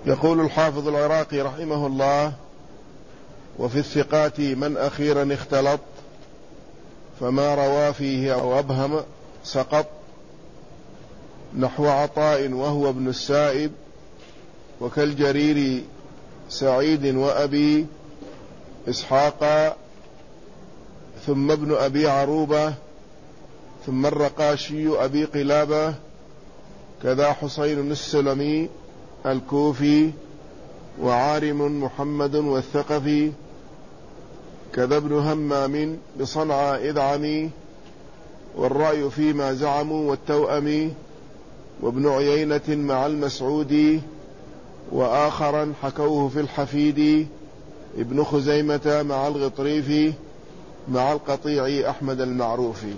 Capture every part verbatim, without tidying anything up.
يقول الحافظ العراقي رحمه الله: وفي الثقات من أخيرا اختلط، فما روى فيه أو أبهم سقط، نحو عطاء وهو ابن السائب، وكالجرير سعيد وأبي إسحاق، ثم ابن أبي عروبة، ثم الرقاشي أبي قلابة، كذا حسين السلمي الكوفي، وعارم محمد والثقفي، كذا ابن همام بصنعاء إذ عمي، والرأي فيما زعموا والتوأمي، وابن عيينة مع المسعودي، وآخرا حكوه في الحفيد، ابن خزيمة مع الغطريفي، مع القطيع أحمد المعروفي.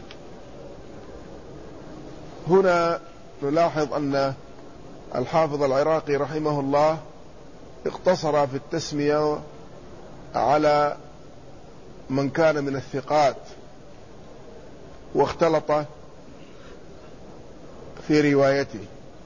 هنا نلاحظ أن الحافظ العراقي رحمه الله اقتصر في التسمية على من كان من الثقات واختلط في روايته.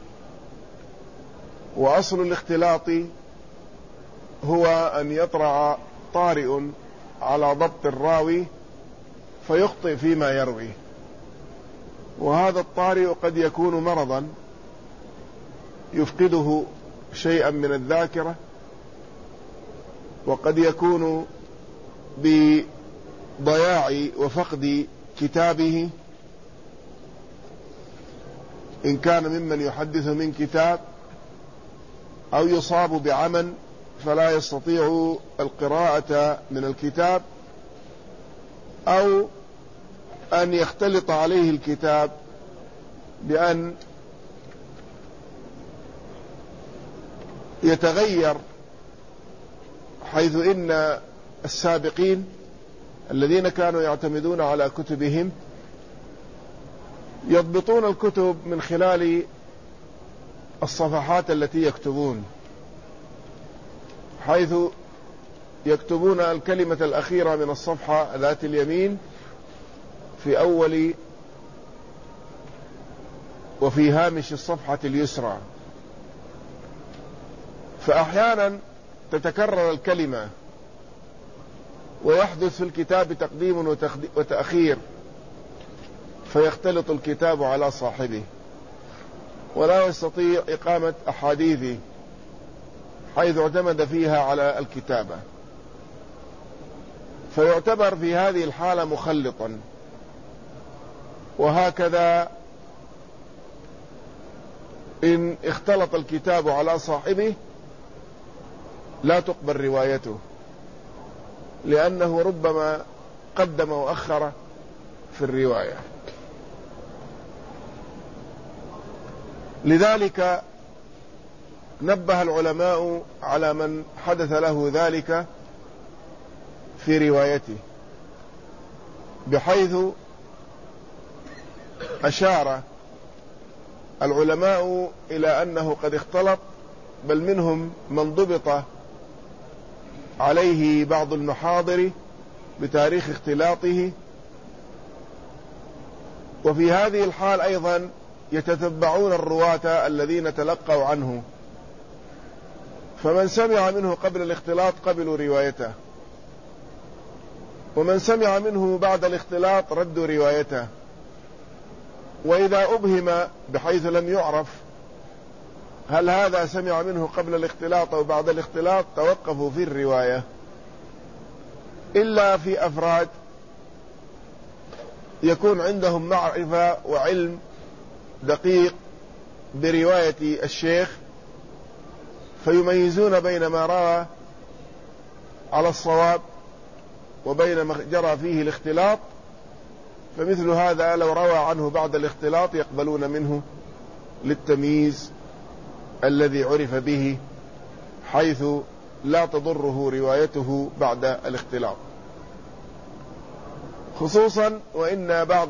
وأصل الاختلاط هو أن يطرأ طارئ على ضبط الراوي فيخطئ فيما يروي، وهذا الطارئ قد يكون مرضا يفقده شيئا من الذاكرة، وقد يكون بضياع وفقد كتابه إن كان ممن يحدث من كتاب، أو يصاب بعمى فلا يستطيع القراءة من الكتاب، أو أن يختلط عليه الكتاب بأن يتغير، حيث إن السابقين الذين كانوا يعتمدون على كتبهم يضبطون الكتب من خلال الصفحات التي يكتبون، حيث يكتبون الكلمة الأخيرة من الصفحة ذات اليمين في أول وفي هامش الصفحة اليسرى، فأحيانا تتكرر الكلمة ويحدث في الكتاب تقديم وتأخير، فيختلط الكتاب على صاحبه ولا يستطيع إقامة أحاديثه حيث اعتمد فيها على الكتابة، فيعتبر في هذه الحالة مخلطا. وهكذا إن اختلط الكتاب على صاحبه لا تقبل روايته، لأنه ربما قدم وأخر في الرواية. لذلك نبه العلماء على من حدث له ذلك في روايته، بحيث أشار العلماء إلى أنه قد اختلط، بل منهم من ضبط عليه بعض المحاضر بتاريخ اختلاطه. وفي هذه الحال أيضا يتتبعون الرواة الذين تلقوا عنه، فمن سمع منه قبل الاختلاط قبلوا روايته، ومن سمع منه بعد الاختلاط ردوا روايته، وإذا أبهم بحيث لم يعرف هل هذا سمع منه قبل الاختلاط أو بعد الاختلاط توقفوا في الرواية، إلا في أفراد يكون عندهم معرفة وعلم دقيق برواية الشيخ، فيميزون بين ما روى على الصواب وبين ما جرى فيه الاختلاط، فمثل هذا لو روى عنه بعد الاختلاط يقبلون منه للتمييز الذي عرف به، حيث لا تضره روايته بعد الاختلاط، خصوصا وإن بعض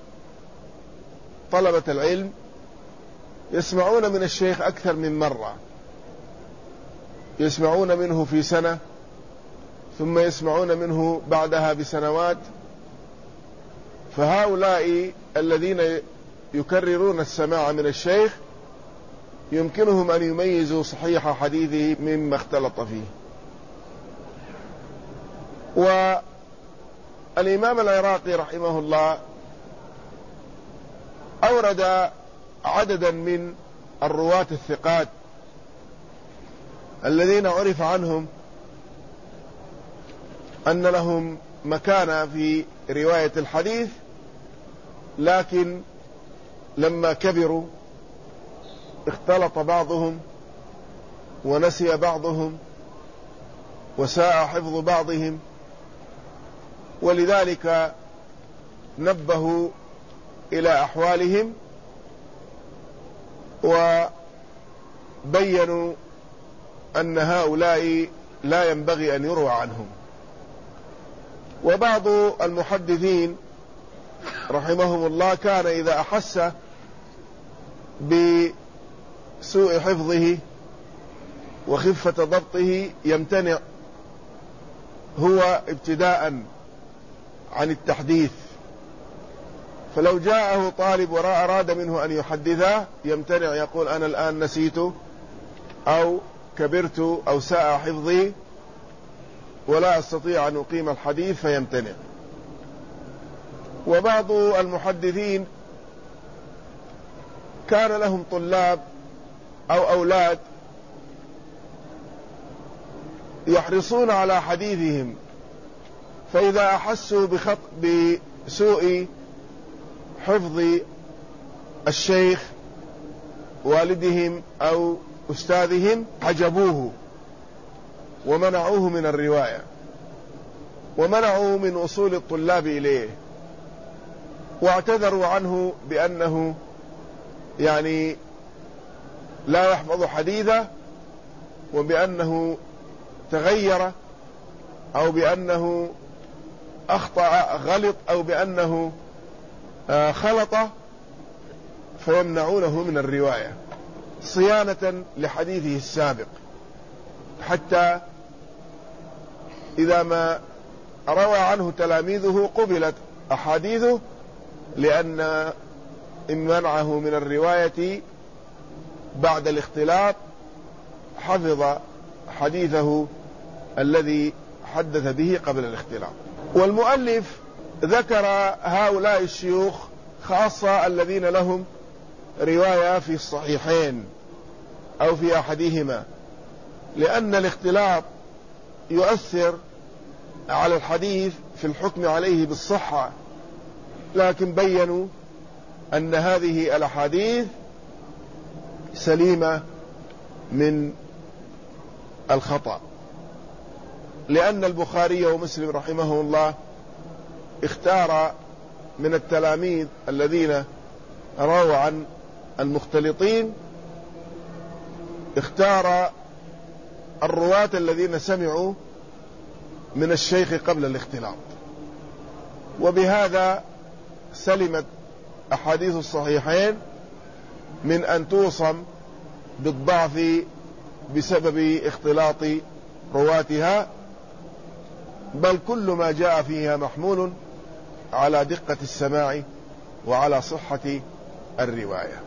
طلبة العلم يسمعون من الشيخ أكثر من مرة، يسمعون منه في سنة ثم يسمعون منه بعدها بسنوات، فهؤلاء الذين يكررون السماع من الشيخ يمكنهم أن يميزوا صحيح حديثه مما اختلط فيه. والإمام العراقي رحمه الله أورد عددا من الرواة الثقات الذين عرف عنهم أن لهم مكانة في رواية الحديث، لكن لما كبروا اختلط بعضهم ونسي بعضهم وساء حفظ بعضهم، ولذلك نبهوا إلى أحوالهم وبينوا أن هؤلاء لا ينبغي أن يروى عنهم. وبعض المحدثين رحمهم الله كان إذا أحس بسوء حفظه وخفة ضبطه يمتنع هو ابتداء عن التحديث، فلو جاءه طالب وأراد منه أن يحدثه يمتنع، يقول أنا الآن نسيت أو كبرت أو ساء حفظي ولا أستطيع أن أقيم الحديث، فيمتنع. وبعض المحدثين كان لهم طلاب أو أولاد يحرصون على حديثهم، فإذا أحسوا بخط بسوء حفظ الشيخ والدهم أو أستاذهم حجبوه ومنعوه من الرواية، ومنعوا من وصول الطلاب إليه، واعتذروا عنه بأنه يعني لا يحفظ حديثه، وبأنه تغير أو بأنه أخطأ غلط أو بأنه خلط، فيمنعونه من الرواية صيانة لحديثه السابق، حتى إذا ما روى عنه تلاميذه قبلت أحاديثه، لأن إن منعه من الرواية بعد الاختلاط حفظ حديثه الذي حدث به قبل الاختلاط. والمؤلف ذكر هؤلاء الشيوخ خاصة الذين لهم رواية في الصحيحين أو في أحدهما، لأن الاختلاط يؤثر على الحديث في الحكم عليه بالصحة، لكن بيّنوا أن هذه الأحاديث سليمة من الخطأ، لأن البخاري ومسلم رحمه الله اختار من التلاميذ الذين رووا عن المختلطين، اختار الرواة الذين سمعوا من الشيخ قبل الاختلاط، وبهذا سلمت أحاديث الصحيحين من أن توصم بالضعف بسبب اختلاط رواتها، بل كل ما جاء فيها محمول على دقة السماع وعلى صحة الرواية.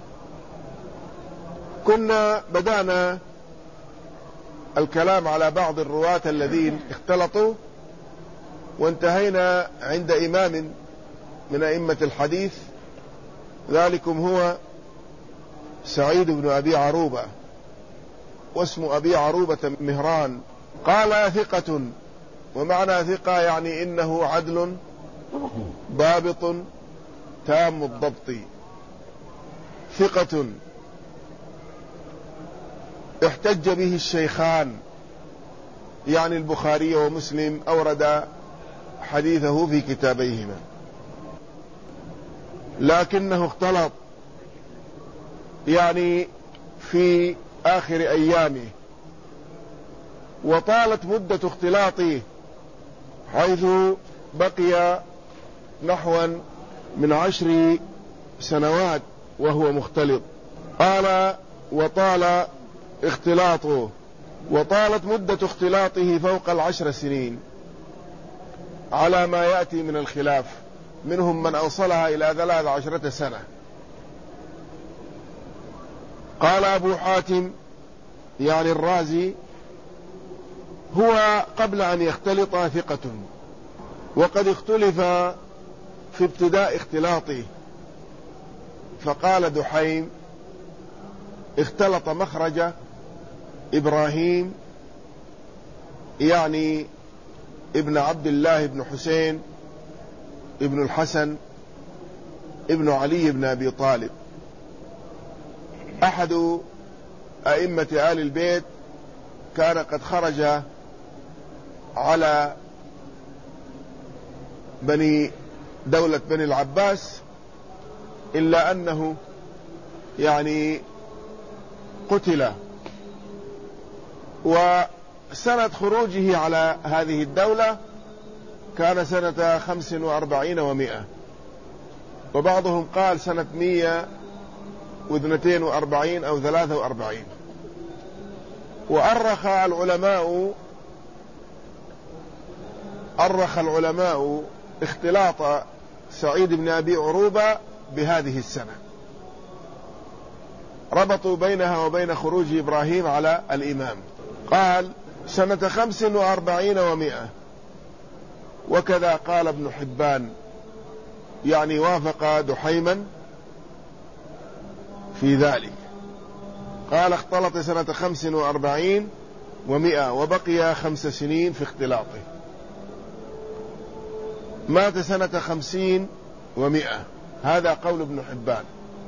كنا بدأنا الكلام على بعض الرواة الذين اختلطوا، وانتهينا عند إمام من أئمة الحديث، ذلكم هو سعيد بن أبي عروبة، واسم أبي عروبة مهران. قال ثقة، ومعنى ثقة يعني إنه عدل ضابط تام الضبط. ثقة احتج به الشيخان، يعني البخاري ومسلم أورد حديثه في كتابيهما، لكنه اختلط يعني في آخر أيامه، وطالت مدة اختلاطه حيث بقي نحوا من عشر سنوات وهو مختلط. قال وطال اختلاطه، وطالت مدة اختلاطه فوق العشر سنين على ما يأتي من الخلاف، منهم من أوصلها إلى ثلاث عشرة سنة. قال أبو حاتم يعني الرازي: هو قبل أن يختلط ثقة، وقد اختلف في ابتداء اختلاطه، فقال دحيم: اختلط مخرج إبراهيم يعني ابن عبد الله بن حسين ابن الحسن ابن علي بن أبي طالب، أحد أئمة آل البيت، كان قد خرج على بني دولة بني العباس، إلا أنه يعني قتل. وسنة خروجه على هذه الدولة كان سنة خمس وأربعين ومئة، وبعضهم قال سنة مية واثنتين وأربعين أو ثلاثة وأربعين. وأرخ العلماء أرخ العلماء اختلاط سعيد بن أبي عروبة بهذه السنة، ربطوا بينها وبين خروج إبراهيم على الإمام. قال سنة خمس وأربعين ومئة، وكذا قال ابن حبان، يعني وافق دحيما في ذلك. قال اختلط سنة خمس وأربعين ومئة، وبقي خمس سنين في اختلاطه. مات سنة خمسين ومئة، هذا قول ابن حبان.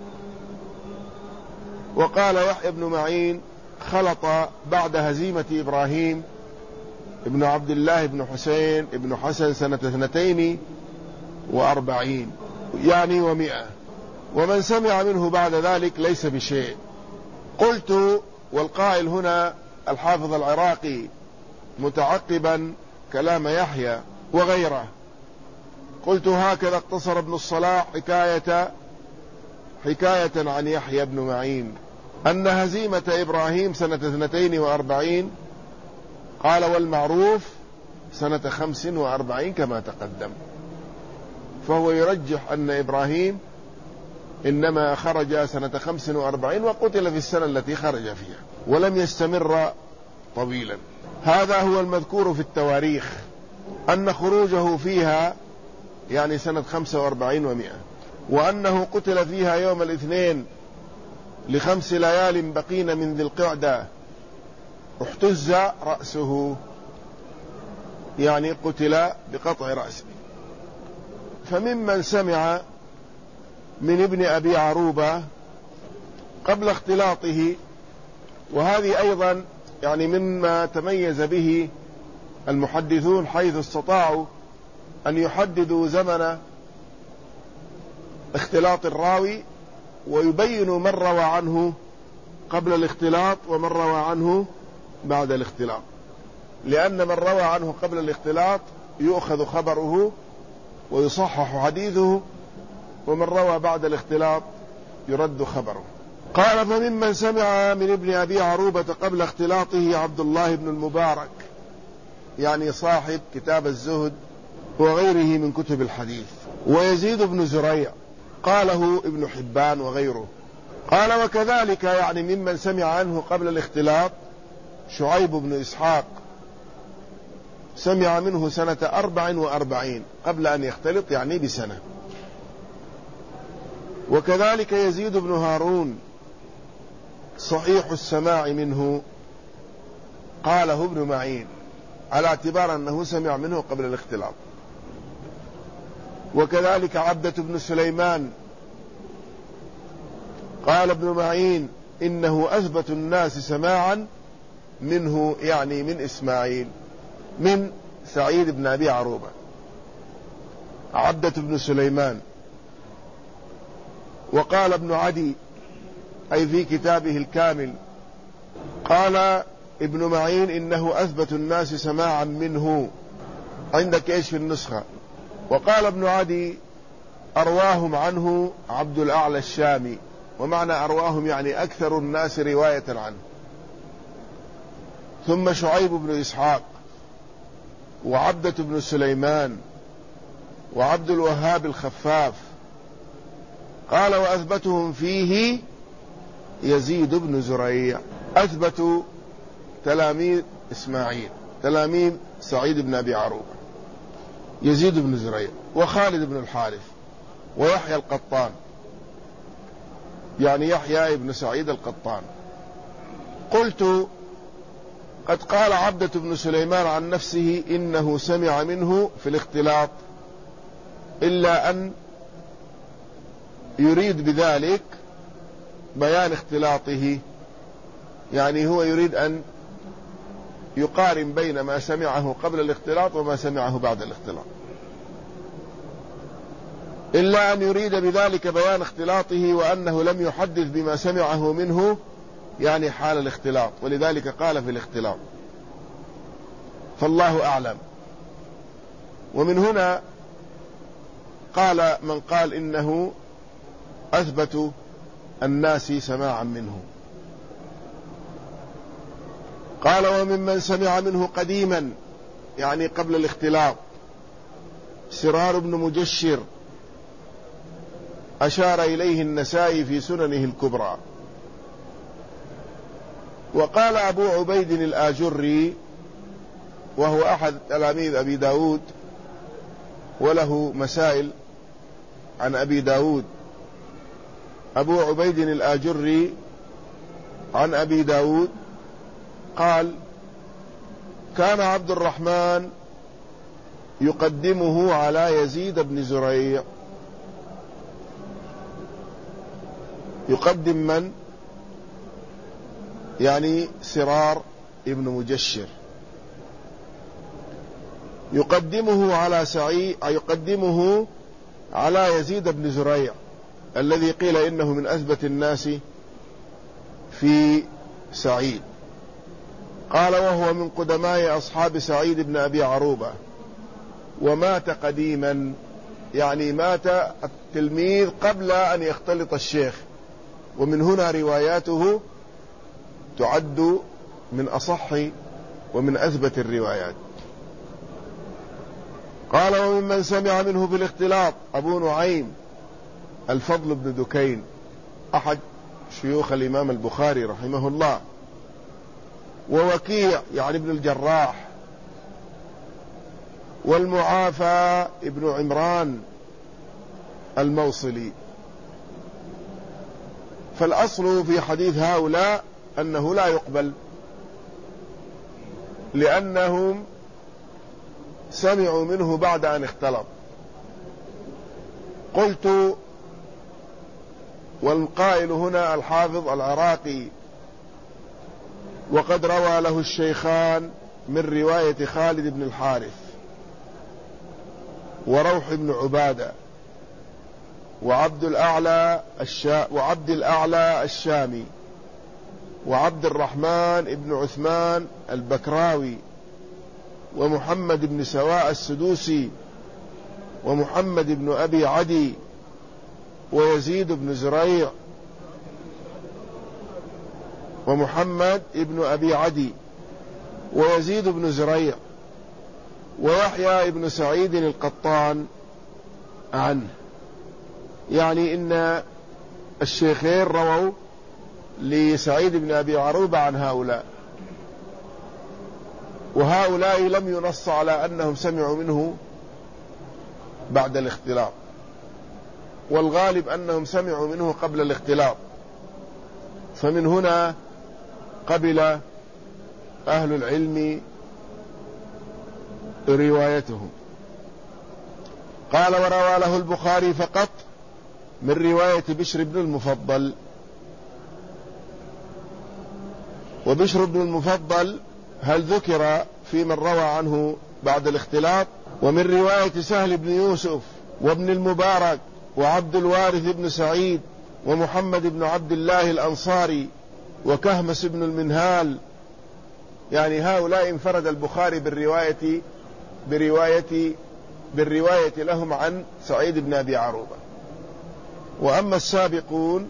وقال يحيى بن معين: خلط بعد هزيمة إبراهيم ابن عبد الله بن حسين ابن حسن سنة اثنتين وأربعين يعني ومئة، ومن سمع منه بعد ذلك ليس بشيء. قلت، والقائل هنا الحافظ العراقي متعقبا كلام يحيى وغيره، قلت: هكذا اقتصر ابن الصلاح حكاية حكاية عن يحيى بن معين أن هزيمة إبراهيم سنة اثنتين وأربعين، قال: والمعروف سنة خمس وأربعين كما تقدم. فهو يرجح أن إبراهيم إنما خرج سنة خمس وأربعين وقتل في السنة التي خرج فيها، ولم يستمر طويلا. هذا هو المذكور في التواريخ، أن خروجه فيها يعني سنة خمسة وأربعين ومئة، وأنه قتل فيها يوم الاثنين لخمس ليال بقين من ذي القعدة، احتز رأسه، يعني قتل بقطع رأسه. فممن سمع من ابن أبي عروبة قبل اختلاطه، وهذه أيضا يعني مما تميز به المحدثون، حيث استطاعوا أن يحددوا زمن اختلاط الراوي ويبينوا من روى عنه قبل الاختلاط ومن روى عنه بعد الاختلاط، لأن من روى عنه قبل الاختلاط يؤخذ خبره ويصحح حديثه، ومن روى بعد الاختلاط يرد خبره. قال: فممن سمع من ابن أبي عروبة قبل اختلاطه عبد الله بن المبارك، يعني صاحب كتاب الزهد وغيره من كتب الحديث، ويزيد بن زريع، قاله ابن حبان وغيره. قال: وكذلك يعني ممن سمع عنه قبل الاختلاط شعيب بن إسحاق، سمع منه سنة أربع وأربعين قبل أن يختلط يعني بسنة. وكذلك يزيد بن هارون صحيح السماع منه، قاله ابن معين على اعتبار أنه سمع منه قبل الاختلاط. وكذلك عبدة بن سليمان، قال ابن معين: إنه أثبت الناس سماعا منه، يعني من إسماعيل من سعيد بن أبي عروبة، عبدة بن سليمان. وقال ابن عدي أي في كتابه الكامل، قال ابن معين: إنه أثبت الناس سماعا منه. عندك إيش في النسخة؟ وقال ابن عدي: أرواهم عنه عبد الأعلى الشامي، ومعنى أرواهم يعني أكثر الناس رواية عنه. ثم شعيب بن إسحاق، وعبدة بن سليمان، وعبد الوهاب الخفاف. قال: وأثبتهم فيه يزيد بن زريع. أثبت تلاميذ إسماعيل تلاميذ سعيد بن أبي عروبة يزيد بن زريع وخالد بن الحارث ويحيى القطان، يعني يحيى ابن سعيد القطان. قلت قد قال عبدة بن سليمان عن نفسه إنه سمع منه في الاختلاط، إلا أن يريد بذلك بيان اختلاطه، يعني هو يريد أن يقارن بين ما سمعه قبل الاختلاط وما سمعه بعد الاختلاط، إلا أن يريد بذلك بيان اختلاطه وأنه لم يحدث بما سمعه منه يعني حال الاختلاط، ولذلك قال في الاختلاط، فالله أعلم. ومن هنا قال من قال إنه أثبت الناس سماعا منه. قال وممن سمع منه قديما يعني قبل الاختلاط سرار بن مجشر، أشار إليه النسائي في سننه الكبرى. وقال أبو عبيد الآجري وهو أحد تلاميذ أبي داود وله مسائل عن أبي داود، أبو عبيد الآجري عن أبي داود قال كان عبد الرحمن يقدمه على يزيد بن زريع. يقدم من؟ يعني سرار ابن مجشر، يقدمه على سعيد يقدمه على يزيد بن زريع الذي قيل إنه من أثبت الناس في سعيد. قال وهو من قدماء أصحاب سعيد بن أبي عروبة، ومات قديما، يعني مات التلميذ قبل أن يختلط الشيخ، ومن هنا رواياته تعد من أصح ومن أثبت الروايات. قال وممن سمع منه بالاختلاط أبو نعيم الفضل بن دكين أحد شيوخ الإمام البخاري رحمه الله، ووكيع يعني ابن الجراح، والمعافى ابن عمران الموصلي. فالأصل في حديث هؤلاء أنه لا يقبل، لأنهم سمعوا منه بعد أن اختلط. قلت والقائل هنا الحافظ العراقي، وقد روى له الشيخان من رواية خالد بن الحارث وروح بن عبادة وعبد الأعلى الشا وعبد الأعلى الشامي وعبد الرحمن بن عثمان البكراوي ومحمد بن سواء السدوسي ومحمد بن أبي عدي ويزيد بن زريع ومحمد بن أبي عدي ويزيد بن زريع ويحيى بن سعيد القطان عنه، يعني إن الشيخين رووا لسعيد بن أبي عروبة عن هؤلاء، وهؤلاء لم ينص على أنهم سمعوا منه بعد الاختلاط، والغالب أنهم سمعوا منه قبل الاختلاط، فمن هنا قبل أهل العلم روايتهم. قال وروى له البخاري فقط من رواية بشر بن المفضل، وبشر بن المفضل هل ذكر في من روى عنه بعد الاختلاط؟ ومن رواية سهل بن يوسف وابن المبارك وعبد الوارث بن سعيد ومحمد بن عبد الله الأنصاري وكهمس بن المنهال، يعني هؤلاء انفرد البخاري بالرواية برواية بالرواية لهم عن سعيد بن أبي عروبة. وأما السابقون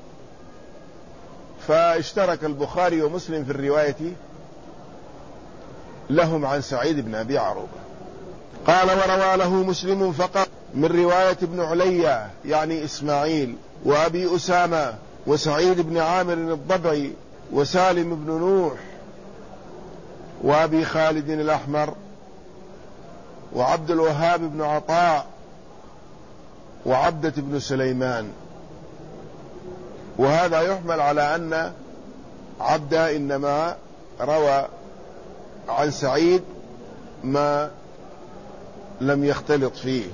فاشترك البخاري ومسلم في الرواية لهم عن سعيد بن أبي عروبة. قال وروى له مسلم فقط من رواية ابن عليا يعني إسماعيل وأبي أسامة وسعيد بن عامر الضبعي وسالم بن نوح وأبي خالد الأحمر وعبد الوهاب بن عطاء وعبدة بن سليمان. وهذا يحمل على أن عبدة إنما روى عن سعيد ما لم يختلط فيه.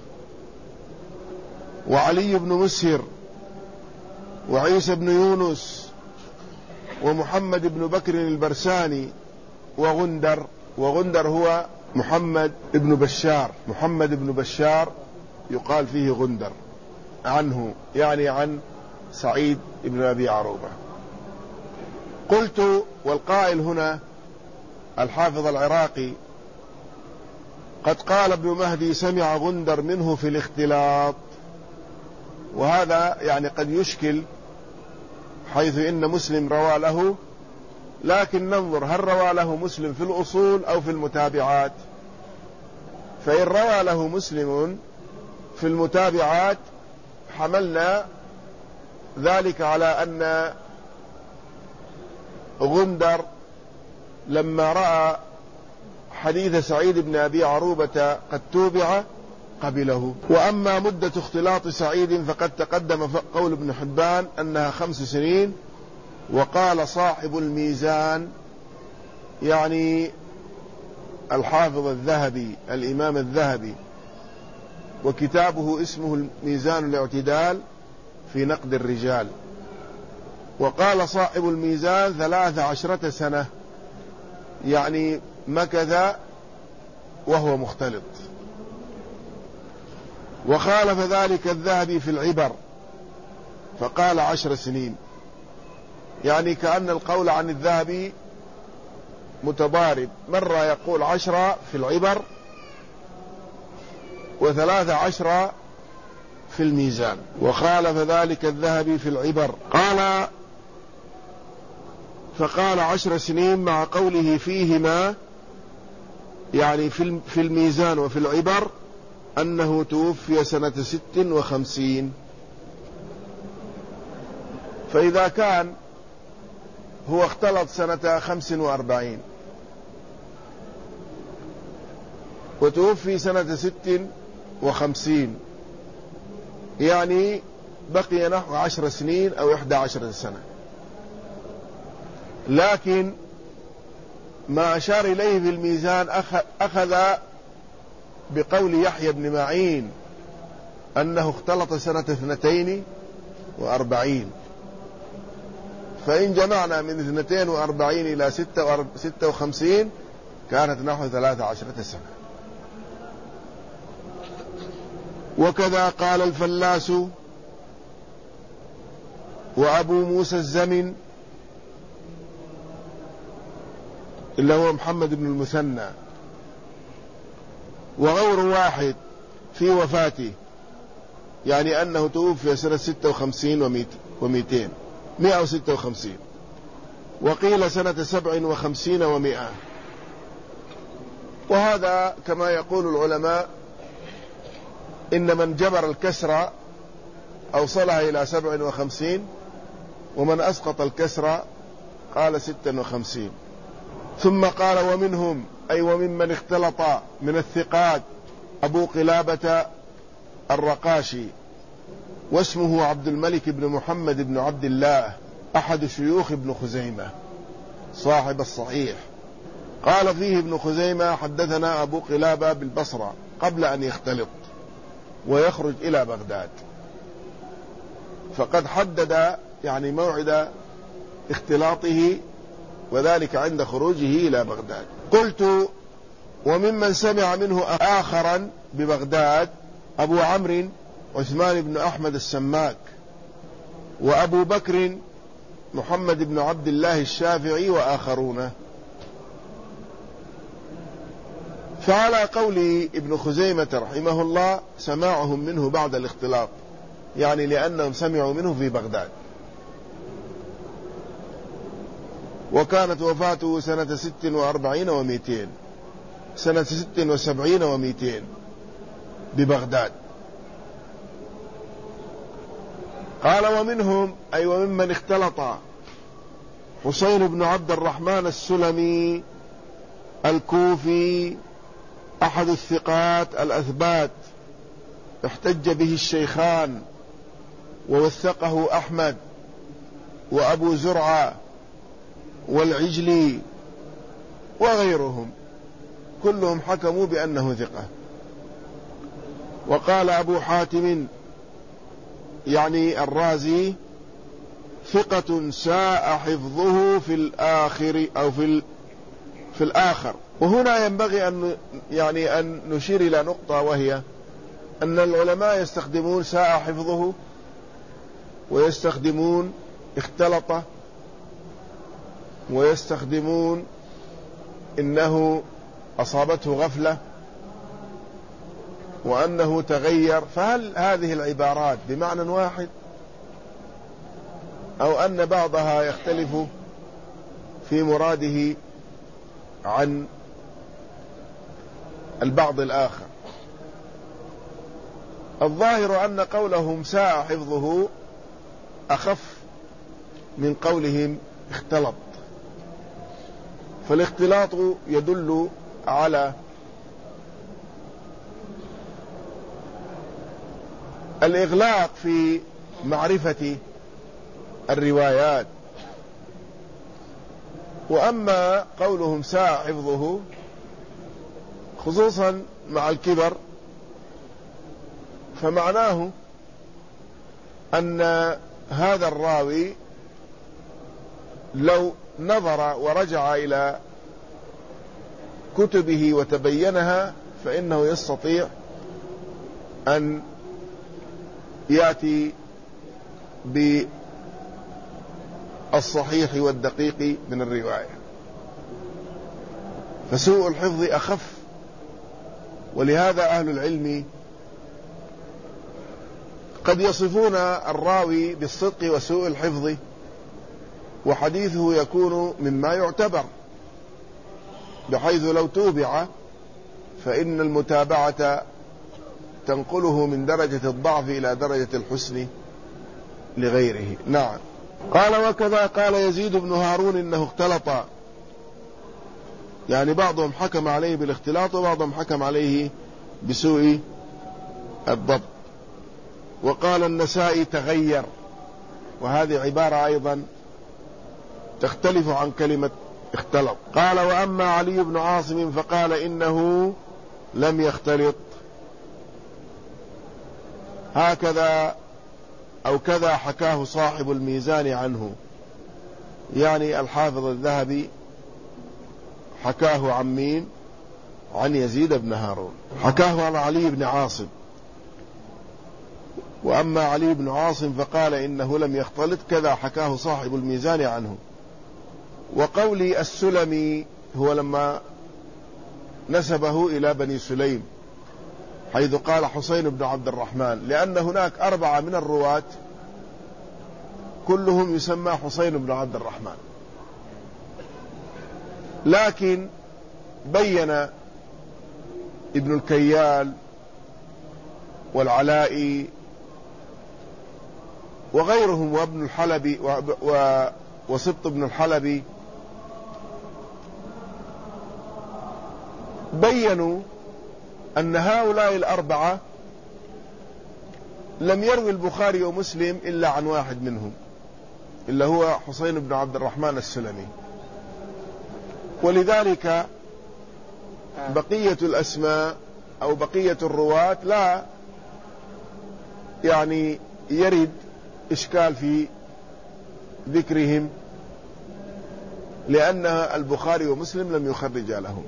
وعلي بن مسهر وعيسى بن يونس ومحمد بن بكر البرساني وغندر. وغندر هو محمد بن بشار، محمد بن بشار يقال فيه غندر عنه، يعني عن سعيد بن أبي عروبة. قلت، والقائل هنا الحافظ العراقي، قد قال ابن مهدي سمع غندر منه في الاختلاط. وهذا يعني قد يشكل، حيث إن مسلم روى له، لكن ننظر هل روى له مسلم في الأصول أو في المتابعات. فإن روى له مسلم في المتابعات حملنا ذلك على أن غندر لما رأى حديث سعيد بن أبي عروبة قد توبع قبله. وأما مدة اختلاط سعيد فقد تقدم قول ابن حبان أنها خمس سنين. وقال صاحب الميزان، يعني الحافظ الذهبي الإمام الذهبي، وكتابه اسمه ميزان الاعتدال في نقد الرجال، وقال صاحب الميزان ثلاث عشرة سنة، يعني مكث وهو مختلط. وخالف ذلك الذهبي في العبر فقال عشر سنين، يعني كأن القول عن الذهبي متضارب، مرة يقول عشرة في العبر وثلاث عشرة في الميزان. وخالف ذلك الذهبي في العبر قال فقال عشر سنين، مع قوله فيهما يعني في الميزان وفي العبر أنه توفي سنة ست وخمسين. فإذا كان هو اختلط سنة خمس وأربعين وتوفي سنة ست وخمسين، يعني بقي نحو عشر سنين أو إحدى عشرة سنة. لكن ما أشار إليه في الميزان أخذ بقول يحيى بن معين أنه اختلط سنة اثنتين وأربعين. فإن جمعنا من اثنتين وأربعين إلى ستة وخمسين كانت نحو ثلاث عشرة سنة. وكذا قال الفلاس وأبو موسى الزمن اللي هو محمد بن المثنى، وغور واحد في وفاته، يعني أنه توفي سنة ستة وخمسين ومئتين مئة وستة وخمسين، وقيل سنة سبع وخمسين ومئة. وهذا كما يقول العلماء إن من جبر الكسرة أوصلها إلى سبع وخمسين، ومن أسقط الكسرة قال ستة وخمسين. ثم قال ومنهم أي وممن اختلط من الثقات أبو قلابة الرقاشي، واسمه عبد الملك بن محمد بن عبد الله، أحد شيوخ ابن خزيمة صاحب الصحيح. قال فيه ابن خزيمة حدثنا أبو قلابة بالبصرة قبل أن يختلط ويخرج إلى بغداد، فقد حدد يعني موعد اختلاطه وذلك عند خروجه إلى بغداد. قلت وممن سمع منه آخرا ببغداد أبو عمرو عثمان بن أحمد السماك، وأبو بكر محمد بن عبد الله الشافعي وآخرون. فعلى قول ابن خزيمة رحمه الله سماعهم منه بعد الاختلاط، يعني لأنهم سمعوا منه في بغداد. وكانت وفاته سنة ست وأربعين ومئتين، سنة ست وسبعين ومئتين ببغداد. قال ومنهم أي وممن اختلط حسين بن عبد الرحمن السلمي الكوفي أحد الثقات الأثبات، احتج به الشيخان ووثقه أحمد وأبو زرعة والعجلي وغيرهم، كلهم حكموا بأنه ثقة. وقال أبو حاتم يعني الرازي ثقة ساء حفظه في الآخر أو في في الآخر. وهنا ينبغي أن يعني أن نشير إلى نقطة، وهي أن العلماء يستخدمون ساء حفظه ويستخدمون اختلط ويستخدمون إنه أصابته غفلة وأنه تغير. فهل هذه العبارات بمعنى واحد أو أن بعضها يختلف في مراده عن البعض الآخر؟ الظاهر أن قولهم ساء حفظه أخف من قولهم اختلط، فالاختلاط يدل على الإغلاق في معرفة الروايات. وأما قولهم ساء حفظه خصوصا مع الكبر فمعناه أن هذا الراوي لو نظر ورجع إلى كتبه وتبينها فإنه يستطيع أن يأتي بالصحيح والدقيق من الرواية. فسوء الحفظ أخف، ولهذا أهل العلم قد يصفون الراوي بالصدق وسوء الحفظ وحديثه يكون مما يعتبر، بحيث لو توبع فإن المتابعة تنقله من درجة الضعف إلى درجة الحسن لغيره. نعم. قال وكذا قال يزيد بن هارون إنه اختلط، يعني بعضهم حكم عليه بالاختلاط وبعضهم حكم عليه بسوء الضبط. وقال النسائي تغير، وهذه عبارة أيضا تختلف عن كلمة اختلط. قال وأما علي بن عاصم فقال إنه لم يختلط، هكذا أو كذا حكاه صاحب الميزان عنه، يعني الحافظ الذهبي حكاه عن مين؟ عن يزيد بن هارون، حكاه عن علي بن عاصم. وأما علي بن عاصم فقال إنه لم يختلط، كذا حكاه صاحب الميزان عنه. وقولي السلمي هو لما نسبه إلى بني سليم، حيث قال حسين بن عبد الرحمن، لأن هناك أربعة من الرواة كلهم يسمى حسين بن عبد الرحمن، لكن بين ابن الكيال والعلائي وغيرهم وابن الحلبي وسبط ابن الحلبي بينوا أن هؤلاء الأربعة لم يروي البخاري ومسلم إلا عن واحد منهم، إلا هو حسين بن عبد الرحمن السلمي. ولذلك بقية الأسماء أو بقية الرواة لا يعني يرد إشكال في ذكرهم، لأن البخاري ومسلم لم يخرج لهم.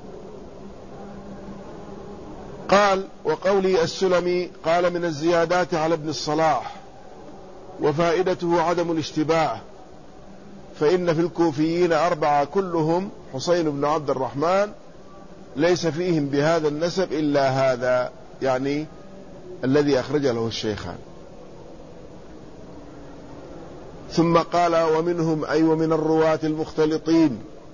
قال وقولي السلمي قال من الزيادات على ابن الصلاح، وفائدته عدم الاشتباه، فإن في الكوفيين أربعة كلهم حسين بن عبد الرحمن، ليس فيهم بهذا النسب إلا هذا، يعني الذي أخرج له الشيخان. ثم قال ومنهم أي ومن الرواة المختلطين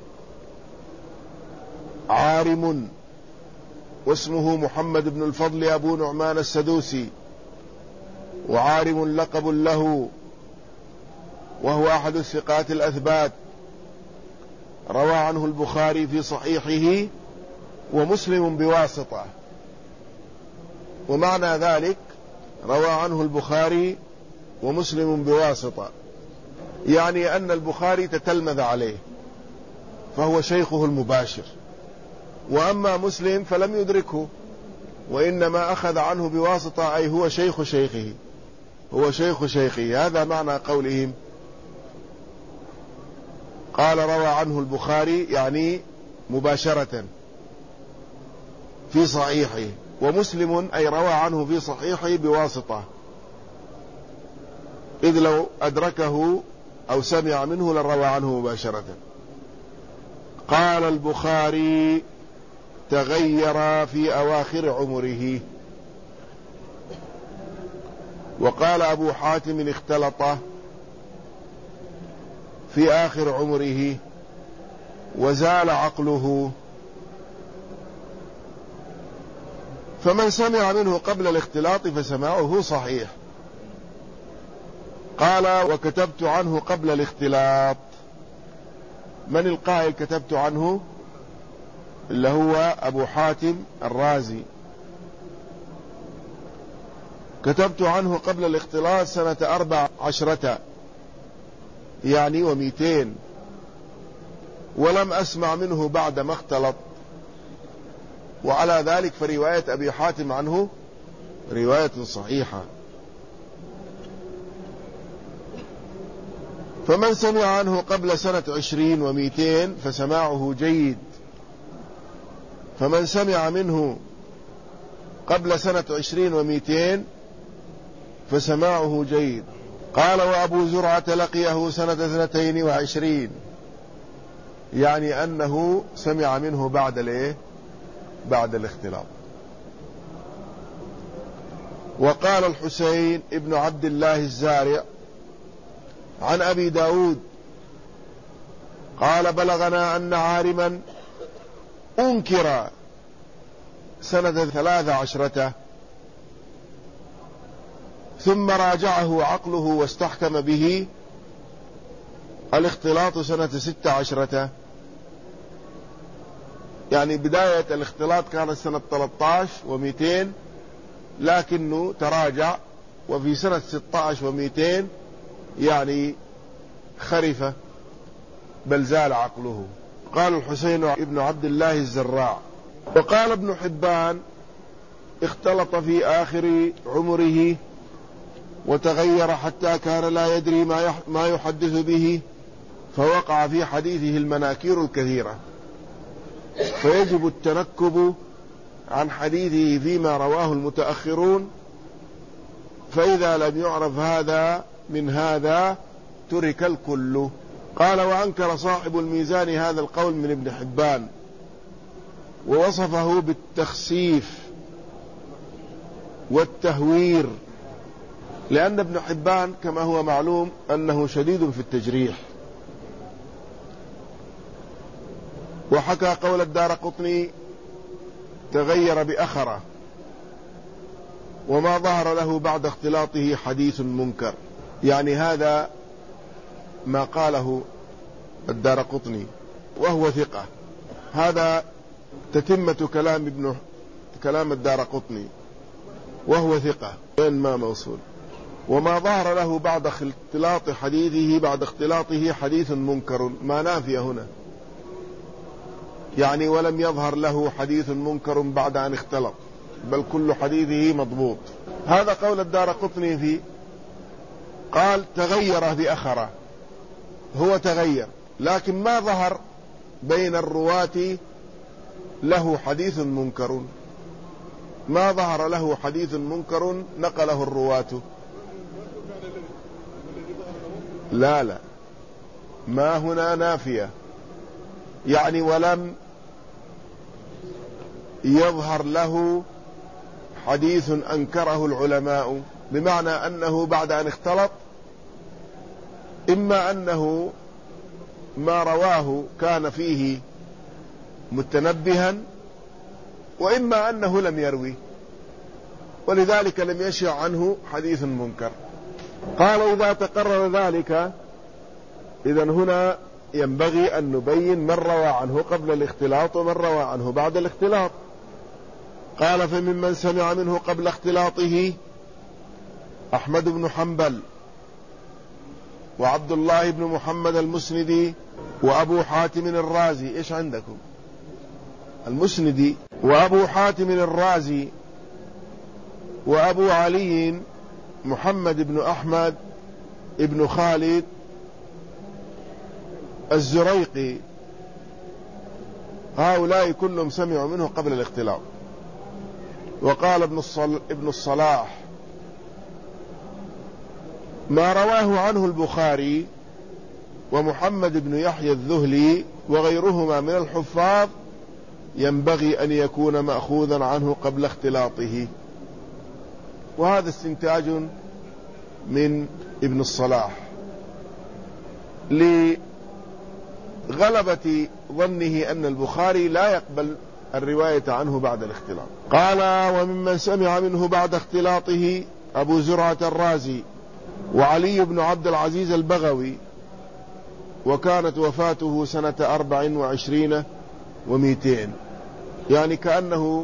عارم واسمه محمد بن الفضل أبو نعمان السدوسي، وعارم لقب له، وهو أحد الثقات الأثبات، روى عنه البخاري في صحيحه ومسلم بواسطة. ومعنى ذلك روى عنه البخاري ومسلم بواسطة، يعني أن البخاري تتلمذ عليه فهو شيخه المباشر، وأما مسلم فلم يدركه وإنما أخذ عنه بواسطة، أي هو شيخ شيخه، هو شيخ شيخه. هذا معنى قولهم قال روى عنه البخاري، يعني مباشرة في صحيحه، ومسلم أي روى عنه في صحيحه بواسطة، إذ لو أدركه أو سمع منه لروى عنه مباشرة. قال البخاري تغير في أواخر عمره. وقال أبو حاتم اختلط في آخر عمره وزال عقله. فمن سمع منه قبل الاختلاط فسماعه صحيح. قال وكتبت عنه قبل الاختلاط. من القائل كتبت عنه؟ اللي هو أبو حاتم الرازي. كتبت عنه قبل الاختلاط سنة أربع عشرة، يعني ومئتين، ولم أسمع منه بعد ما اختلط. وعلى ذلك فرواية أبي حاتم عنه رواية صحيحة. فمن سمع عنه قبل سنة عشرين ومئتين فسماعه جيد. فمن سمع منه قبل سنة عشرين ومئتين فسماعه جيد. قال وأبو زرعة لقيه سنة اثنتين وعشرين، يعني أنه سمع منه بعد الايه بعد الاختلاط. وقال الحسين ابن عبد الله الزارع عن أبي داود قال بلغنا أن عارما أنكر سنة ثلاث عشرة، ثم راجعه عقله واستحكم به الاختلاط سنة ست عشرة، يعني بداية الاختلاط كانت سنة ثلاثة عشر ومئتين، لكنه تراجع وفي سنة ستة عشر ومئتين يعني خرف بل زال عقله. قال الحسين ابن عبد الله الزراع. وقال ابن حبان اختلط في آخر عمره وتغير حتى كان لا يدري ما يحدث به، فوقع في حديثه المناكير الكثيرة، فيجب التنكب عن حديثه فيما رواه المتأخرون، فإذا لم يعرف هذا من هذا ترك الكل. قال وأنكر صاحب الميزان هذا القول من ابن حبان ووصفه بالتخسيف والتهوير، لأن ابن حبان كما هو معلوم أنه شديد في التجريح. وحكى قول الدارقطني تغير بأخره، وما ظهر له بعد اختلاطه حديث منكر، يعني هذا ما قاله الدارقطني وهو ثقة. هذا تتمة كلام ابن كلام الدارقطني وهو ثقة وين ما موصول. وما ظهر له بعد اختلاط حديثه بعد اختلاطه حديث منكر، ما نافية هنا، يعني ولم يظهر له حديث منكر بعد أن اختلط، بل كل حديثه مضبوط. هذا قول الدارقطني فيه. قال تغير بأخره، هو تغير لكن ما ظهر بين الرواة له حديث منكر، ما ظهر له حديث منكر نقله الرواة. لا لا ما هنا نافية، يعني ولم يظهر له حديث أنكره العلماء، بمعنى أنه بعد أن اختلط إما أنه ما رواه كان فيه متنبها، وإما أنه لم يروي. ولذلك لم يشع عنه حديث منكر. قال إذا تقرر ذلك، إذن هنا ينبغي أن نبين من روى عنه قبل الاختلاط ومن روى عنه بعد الاختلاط. قال فممن سمع منه قبل اختلاطه أحمد بن حنبل وعبد الله بن محمد المسندي وأبو حاتم الرازي. إيش عندكم؟ المسندي وأبو حاتم الرازي وأبو علي محمد بن أحمد ابن خالد الزريقي، هؤلاء كلهم سمعوا منه قبل الاختلاط. وقال ابن, الصل... ابن الصلاح ما رواه عنه البخاري ومحمد بن يحيى الذهلي وغيرهما من الحفاظ ينبغي أن يكون مأخوذا عنه قبل اختلاطه. وهذا استنتاج من ابن الصلاح لغلبة ظنه أن البخاري لا يقبل الرواية عنه بعد الاختلاط. قال وممن سمع منه بعد اختلاطه أبو زرعة الرازي وعلي بن عبد العزيز البغوي، وكانت وفاته سنة أربع وعشرين ومئتين، يعني كأنه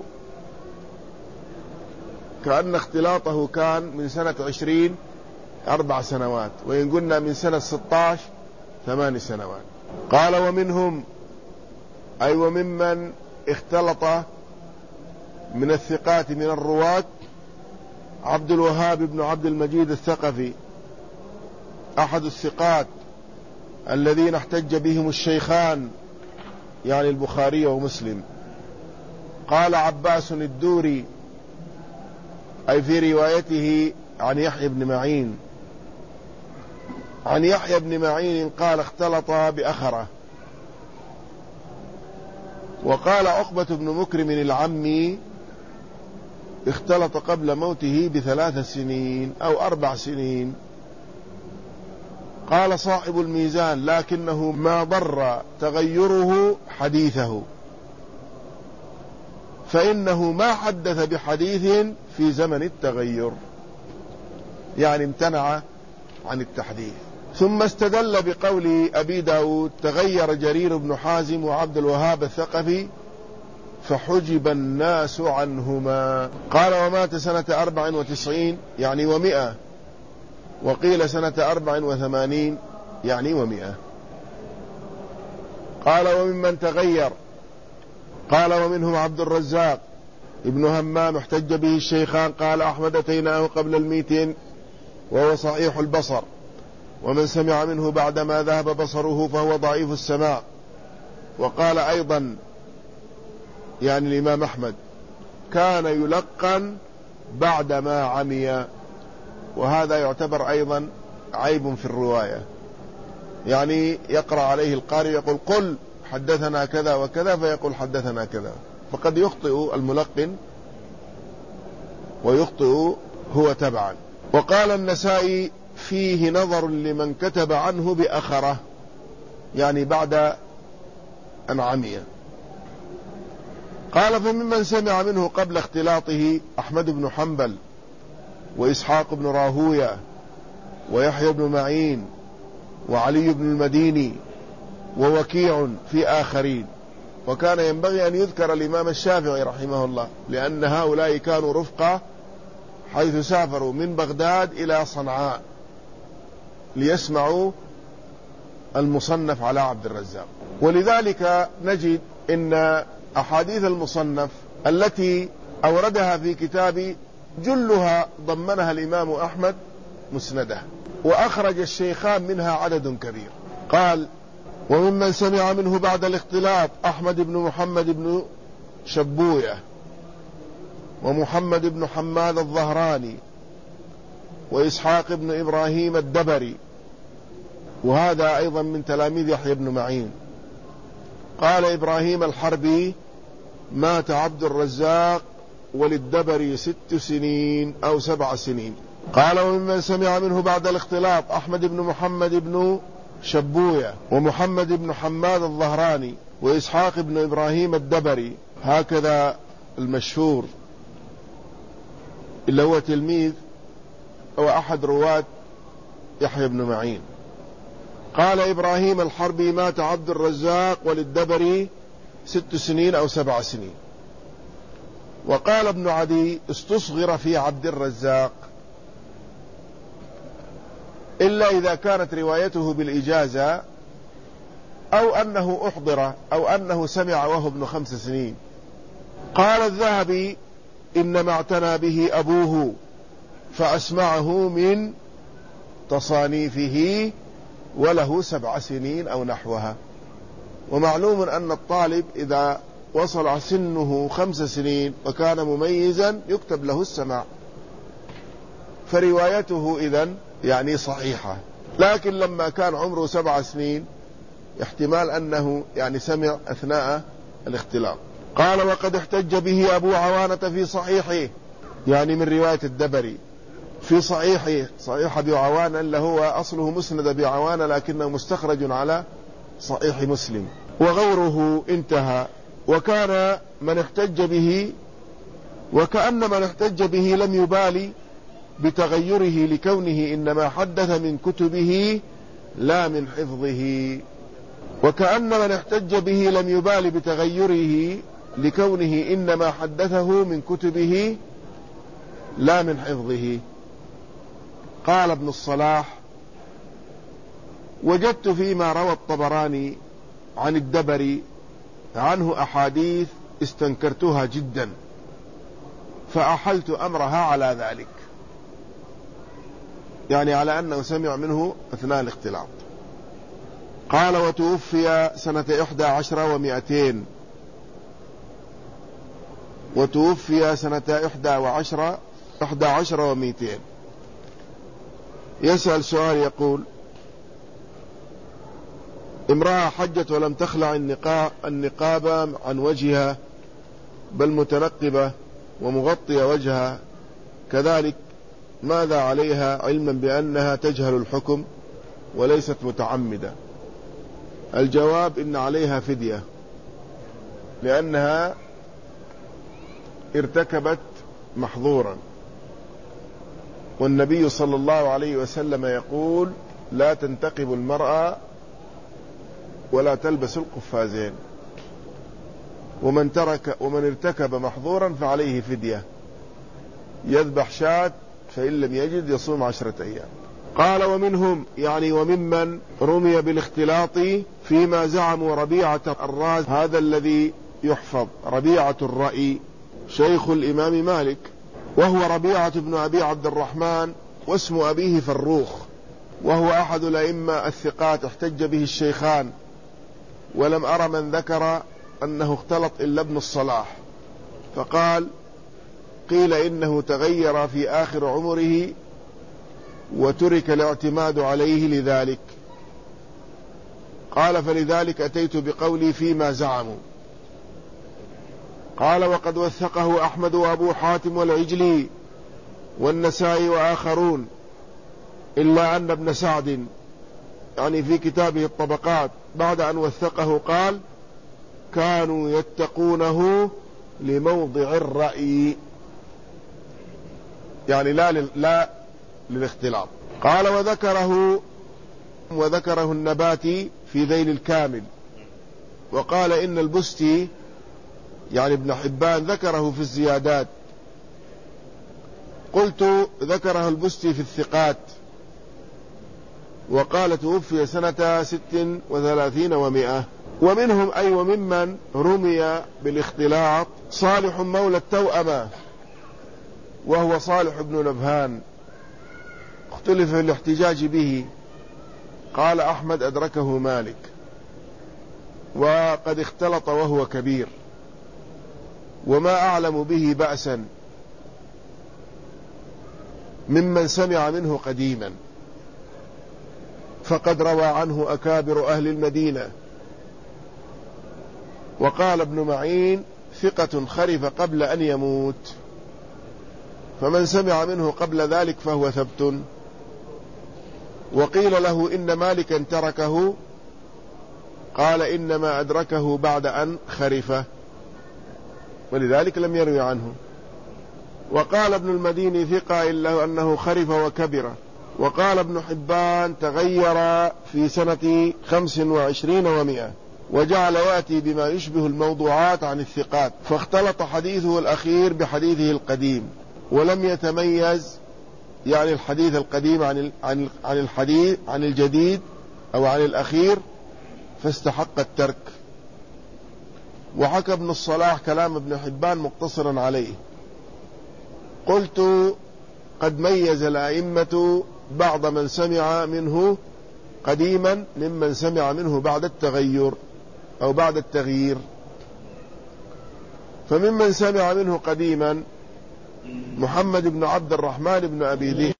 كأن اختلاطه كان من سنة عشرين أربع سنوات، وإن قلنا من سنة ستاش ثمان سنوات. قال ومنهم أي وممن اختلط من الثقات من الرواة عبد الوهاب بن عبد المجيد الثقفي، أحد الثقات الذين احتج بهم الشيخان يعني البخاري ومسلم. قال عباس الدوري أي في روايته عن يحيى بن معين عن يحيى بن معين قال اختلط بأخرة. وقال عقبة بن مكرم العمي اختلط قبل موته بثلاث سنين أو أربع سنين. قال صاحب الميزان لكنه ما ضر تغيره حديثه، فإنه ما حدث بحديث في زمن التغير، يعني امتنع عن التحديث. ثم استدل بقول أبي داود تغير جرير بن حازم وعبد الوهاب الثقفي فحجب الناس عنهما. قال ومات سنة أربع وتسعين يعني ومئة، وقيل سنة أربع وثمانين يعني ومئة. قال وممن تغير قال ومنهم عبد الرزاق ابن همام احتج به الشيخان، قال أحمد أتيناه قبل الميتين وهو صحيح البصر، ومن سمع منه بعدما ذهب بصره فهو ضعيف السماع. وقال أيضا يعني الإمام أحمد كان يلقن بعدما عمي، وهذا يعتبر أيضا عيب في الرواية، يعني يقرأ عليه القارئ يقول قل حدثنا كذا وكذا فيقول حدثنا كذا، فقد يخطئ الملقن ويخطئ هو تبعا. وقال النسائي فيه نظر لمن كتب عنه بأخره، يعني بعد أن عمي. قال فممن سمع منه قبل اختلاطه أحمد بن حنبل وإسحاق بن راهوية ويحيى بن معين وعلي بن المديني ووكيع في آخرين. وكان ينبغي أن يذكر الإمام الشافعي رحمه الله، لأن هؤلاء كانوا رفقة حيث سافروا من بغداد إلى صنعاء ليسمعوا المصنف على عبد الرزاق. ولذلك نجد إن أحاديث المصنف التي أوردها في كتابي جلها ضمنها الإمام أحمد مسنده، وأخرج الشيخان منها عدد كبير. قال وممن سمع منه بعد الاختلاط أحمد بن محمد بن شبوية ومحمد بن حماد الظهراني وإسحاق بن إبراهيم الدبري، وهذا أيضا من تلاميذ يحيى بن معين. قال إبراهيم الحربي مات عبد الرزاق وللدبري ست سنين أو سبع سنين. قال وممن سمع منه بعد الاختلاط أحمد بن محمد بن شبوية ومحمد بن حماد الظهراني وإسحاق بن إبراهيم الدبري، هكذا المشهور. اللي هو تلميذ أو أحد رواة يحيى بن معين. قال إبراهيم الحربي: مات عبد الرزاق وللدبري ست سنين أو سبع سنين. وقال ابن عدي: استصغر في عبد الرزاق، إلا إذا كانت روايته بالإجازة أو أنه أحضر أو أنه سمع وهو ابن خمس سنين. قال الذهبي: إنما اعتنى به أبوه فأسمعه من تصانيفه وله سبع سنين أو نحوها. ومعلوم أن الطالب إذا وصل سنه خمس سنين وكان مميزا يكتب له السماع، فروايته إذن يعني صحيحة. لكن لما كان عمره سبع سنين احتمال أنه يعني سمع أثناء الاختلاط. قال: وقد احتج به أبو عوانة في صحيحه، يعني من رواية الدبري في صحيحه، صحيح أبي عوانة اللي هو أصله مسند أبي عوانة لكنه مستخرج على صحيح مسلم، وغوره انتهى. وكان من احتج به وكأن من احتج به لم يبالي بتغيره لكونه إنما حدث من كتبه لا من حفظه. وكأن من احتج به لم يبالي بتغيره لكونه إنما حدثه من كتبه لا من حفظه. قال ابن الصلاح: وجدت فيما روى الطبراني عن الدبري عنه أحاديث استنكرتها جدا فأحلت أمرها على ذلك، يعني على أنه سمع منه أثناء الاختلاط. قال: وتوفي سنة إحدى عشر ومئتين وتوفي سنة إحدى وعشر إحدى عشر ومئتين. يسأل سؤال يقول: امرأة حجت ولم تخلع النقاب عن وجهها بل متنقبة ومغطية وجهها كذلك، ماذا عليها علما بأنها تجهل الحكم وليست متعمدة؟ الجواب: إن عليها فدية، لأنها ارتكبت محظورا، والنبي صلى الله عليه وسلم يقول: لا تنتقب المرأة ولا تلبس القفازين. ومن ترك ومن ارتكب محظورا فعليه فدية، يذبح شاة، فإن لم يجد يصوم عشرة أيام. قال: ومنهم يعني وممن رمي بالاختلاط فيما زعموا ربيعة الراز، هذا الذي يحفظ ربيعة الرأي شيخ الإمام مالك، وهو ربيعة بن أبي عبد الرحمن، واسم أبيه فروخ، وهو أحد الأئمة الثقات، احتج به الشيخان، ولم أر من ذكر أنه اختلط إلا ابن الصلاح، فقال: قيل إنه تغير في آخر عمره وترك الاعتماد عليه لذلك. قال: فلذلك أتيت بقولي فيما زعموا. قال: وقد وثقه أحمد وأبو حاتم والعجلي والنسائي وآخرون، إلا أن ابن سعد يعني في كتابه الطبقات بعد أن وثقه قال: كانوا يتقونه لموضع الرأي، يعني لا, لا للاختلاط. قال: وذكره وذكره النباتي في ذيل الكامل، وقال إن البستي يعني ابن حبان ذكره في الزيادات. قلت: ذكره البستي في الثقات، وقال توفي سنة ست وثلاثين ومئة. ومنهم أي وممن رمي بالاختلاط صالح مولى التوأمة، وهو صالح بن نبهان، اختلف في الاحتجاج به. قال أحمد: أدركه مالك، وقد اختلط وهو كبير، وما أعلم به بأسا ممن سمع منه قديما، فقد روى عنه أكابر أهل المدينة. وقال ابن معين: ثقة خرف قبل أن يموت، فمن سمع منه قبل ذلك فهو ثبت. وقيل له إن مالكا تركه، قال: إنما أدركه بعد أن خرف، ولذلك لم يروي عنه. وقال ابن المديني ثقة إلا أنه خرف وكبر. وقال ابن حبان تغير في سنة خمس وعشرين ومئة، وجعل يأتي بما يشبه الموضوعات عن الثقات، فاختلط حديثه الأخير بحديثه القديم، ولم يتميز يعني الحديث القديم عن عن عن الحديث عن الجديد أو عن الأخير، فاستحق الترك. وحكى ابن الصلاح كلام ابن حبان مقتصرا عليه. قلت قد ميز الأئمة بعض من سمع منه قديما ممن سمع منه بعد التغير أو بعد التغيير. فممن سمع منه قديما محمد بن عبد الرحمن بن أبي ذئب